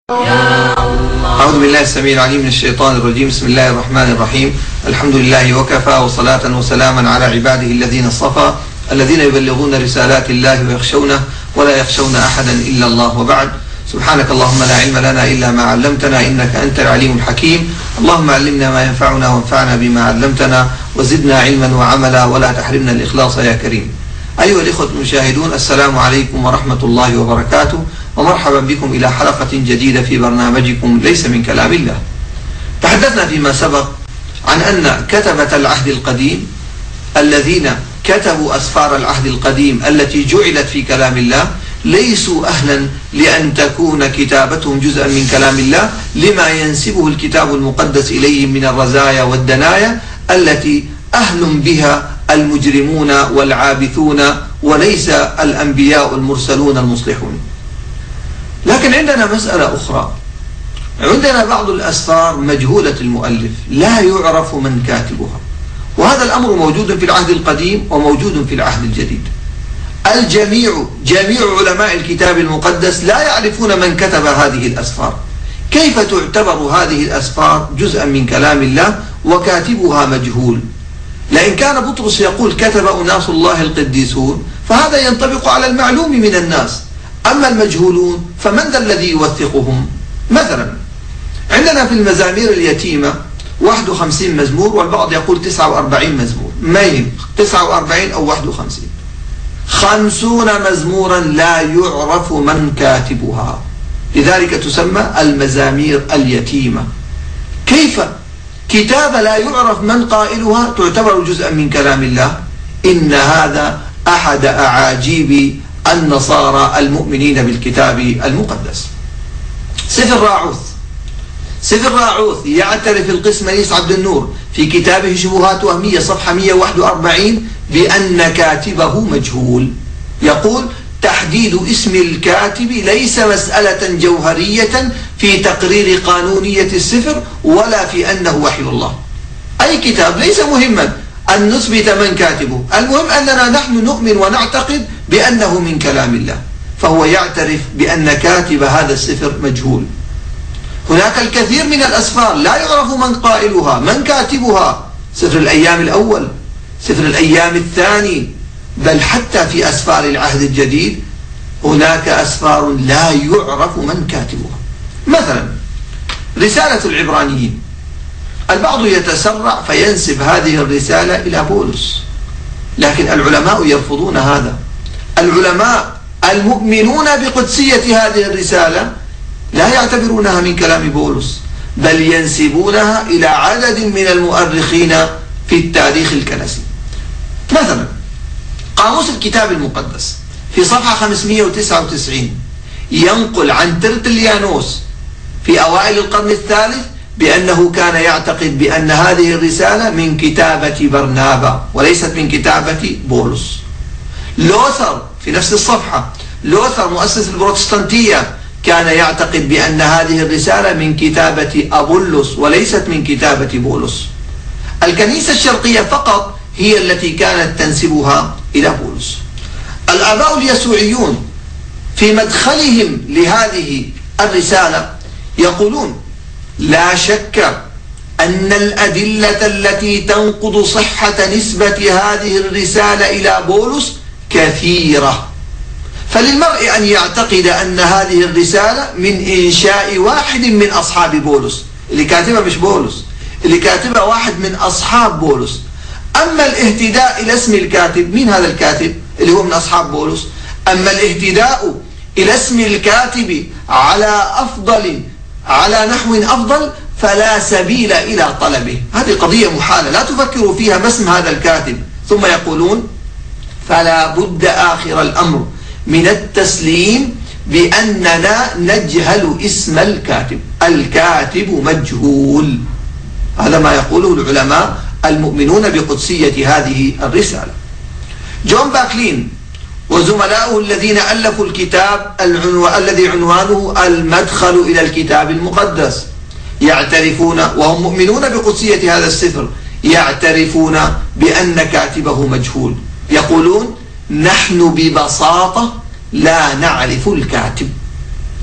أعوذ بالله السميع العليم من الشيطان الرجيم. بسم الله الرحمن الرحيم. الحمد لله وكفى، وصلاة وسلاما على عباده الذين اصطفى، الذين يبلغون رسالات الله ويخشونه ولا يخشون أحدا إلا الله، وبعد. سبحانك اللهم لا علم لنا إلا ما علمتنا إنك أنت العليم الحكيم. اللهم علمنا ما ينفعنا وانفعنا بما علمتنا وزدنا علما وعملا ولا تحرمنا الإخلاص يا كريم. أيها الإخوة المشاهدون، السلام عليكم ورحمة الله وبركاته، ومرحبا بكم إلى حلقة جديدة في برنامجكم ليس من كلام الله. تحدثنا فيما سبق عن أن كتبة العهد القديم الذين كتبوا أسفار العهد القديم التي جعلت في كلام الله ليسوا أهلا لأن تكون كتابتهم جزءا من كلام الله، لما ينسبه الكتاب المقدس إليهم من الرزايا والدنايا التي أهل بها المجرمون والعابثون، وليس الأنبياء المرسلون المصلحون. لكن عندنا مسألة أخرى، عندنا بعض الأسفار مجهولة المؤلف لا يعرف من كاتبها، وهذا الأمر موجود في العهد القديم وموجود في العهد الجديد. جميع علماء الكتاب المقدس لا يعرفون من كتب هذه الأسفار. كيف تعتبر هذه الأسفار جزءا من كلام الله وكاتبها مجهول؟ لأن كان بطرس يقول كتب أناس الله القديسون، فهذا ينطبق على المعلوم من الناس. أما المجهولون فمن ذا الذي يوثقهم؟ مثلا عندنا في المزامير اليتيمة 51 مزمور، والبعض يقول 49 مزمور، ما يهم 49 أو 51، 50 مزمورا لا يعرف من كاتبها، لذلك تسمى المزامير اليتيمة. كيف كتابة لا يعرف من قائلها تعتبر جزءا من كلام الله؟ إن هذا أحد أعاجيب النصارى المؤمنين بالكتاب المقدس. سفر راعوث يعترف القسمنيس عبد النور في كتابه شبهات وهمية صفحة 141 بأن كاتبه مجهول. يقول تحديد اسم الكاتب ليس مسألة جوهرية في تقرير قانونية السفر ولا في أنه وحي الله. أي كتاب ليس مهما أن نثبت من كاتبه، المهم أننا نحن نؤمن ونعتقد بأنه من كلام الله، فهو يعترف بأن كاتب هذا السفر مجهول. هناك الكثير من الأسفار لا يعرف من قائلها، من كاتبها، سفر الأيام الأول، سفر الأيام الثاني، بل حتى في أسفار العهد الجديد هناك أسفار لا يعرف من كاتبها. مثلا رسالة العبرانيين، البعض يتسرع فينسب هذه الرسالة إلى بولس، لكن العلماء يرفضون هذا. العلماء المؤمنون بقدسية هذه الرسالة لا يعتبرونها من كلام بولس، بل ينسبونها إلى عدد من المؤرخين في التاريخ الكنسي. مثلا قاموس الكتاب المقدس في صفحة 599 ينقل عن ترتليانوس في أوائل القرن الثالث بأنه كان يعتقد بأن هذه الرسالة من كتابة برنابا وليست من كتابة بولس. لوثر في نفس الصفحة، لوثر مؤسس البروتستانتية كان يعتقد بأن هذه الرسالة من كتابة أبولس وليست من كتابة بولس. الكنيسة الشرقية فقط هي التي كانت تنسبها إلى بولس. الآباء اليسوعيون في مدخلهم لهذه الرسالة يقولون لا شك أن الأدلة التي تنقض صحة نسبة هذه الرسالة إلى بولس كثيرة، فللمرء أن يعتقد أن هذه الرسالة من إنشاء واحد من أصحاب بولس. اللي كاتبها مش بولس، اللي كاتبها واحد من أصحاب بولس. أما الاهتداء إلى اسم الكاتب، مين هذا الكاتب اللي هو من أصحاب بولس؟ أما الاهتداء إلى اسم الكاتب على نحو أفضل فلا سبيل إلى طلبه. هذه قضية محالة لا تفكروا فيها ما اسم هذا الكاتب. ثم يقولون فلا بد آخر الأمر من التسليم بأننا نجهل اسم الكاتب، الكاتب مجهول. هذا ما يقوله العلماء المؤمنون بقدسية هذه الرسالة. جون باكلين وزملاؤه الذين ألفوا الكتاب الذي عنوانه المدخل إلى الكتاب المقدس يعترفون، وهم مؤمنون بقدسية هذا السفر، يعترفون بأن كاتبه مجهول. يقولون نحن ببساطة لا نعرف الكاتب،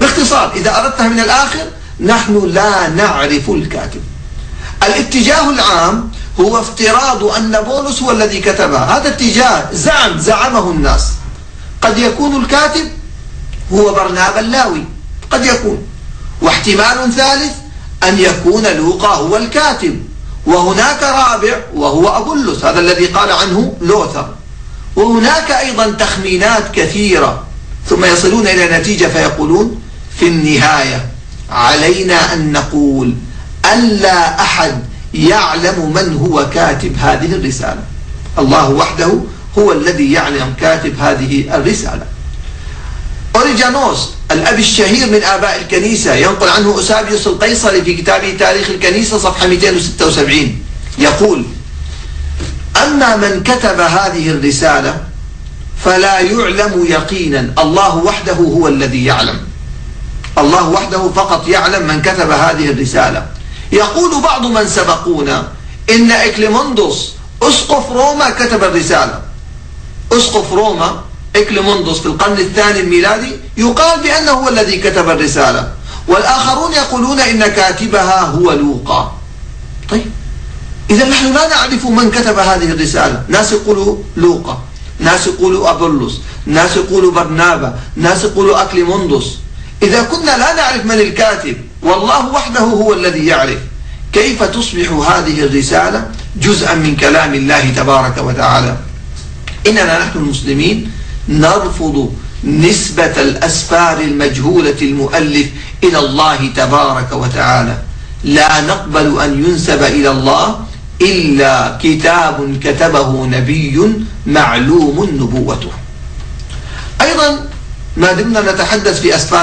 باختصار إذا أردتها من الآخر، نحن لا نعرف الكاتب. الاتجاه العام هو افتراض أن بولس هو الذي كتبها. هذا اتجاه زعمه الناس. قد يكون الكاتب هو برنابا اللاوي، قد يكون. واحتمال ثالث أن يكون لوقا هو الكاتب. وهناك رابع وهو أبولس، هذا الذي قال عنه لوثر. وهناك أيضا تخمينات كثيرة، ثم يصلون إلى نتيجة فيقولون في النهاية علينا أن نقول أن لا أحد يعلم من هو كاتب هذه الرسالة. الله وحده هو الذي يعلم كاتب هذه الرسالة. أوريجانوس الأب الشهير من آباء الكنيسة ينقل عنه أوسابيوس القيصري في كتابه تاريخ الكنيسة صفحة 276 يقول: أما من كتب هذه الرسالة فلا يعلم يقينا، الله وحده هو الذي يعلم. الله وحده فقط يعلم من كتب هذه الرسالة. يقول بعض من سبقونا إن إكليموندوس أسقف روما كتب الرسالة. أسقف روما إكليموندوس في القرن الثاني الميلادي يقال بأنه هو الذي كتب الرسالة، والآخرون يقولون إن كاتبها هو لوقا. طيب إذا نحن لا نعرف من كتب هذه الرسالة. ناس يقولوا لوقا، ناس يقولوا أبولس، ناس يقولوا برنابا، ناس يقولوا أكليموندوس. إذا كنا لا نعرف من الكاتب والله وحده هو الذي يعرف، كيف تصبح هذه الرسالة جزءا من كلام الله تبارك وتعالى؟ إننا نحن المسلمين نرفض نسبة الأسفار المجهولة المؤلف إلى الله تبارك وتعالى. لا نقبل أن ينسب إلى الله إلا كتاب كتبه نبي معلوم نبوته. أيضا ما دمنا نتحدث في أسفار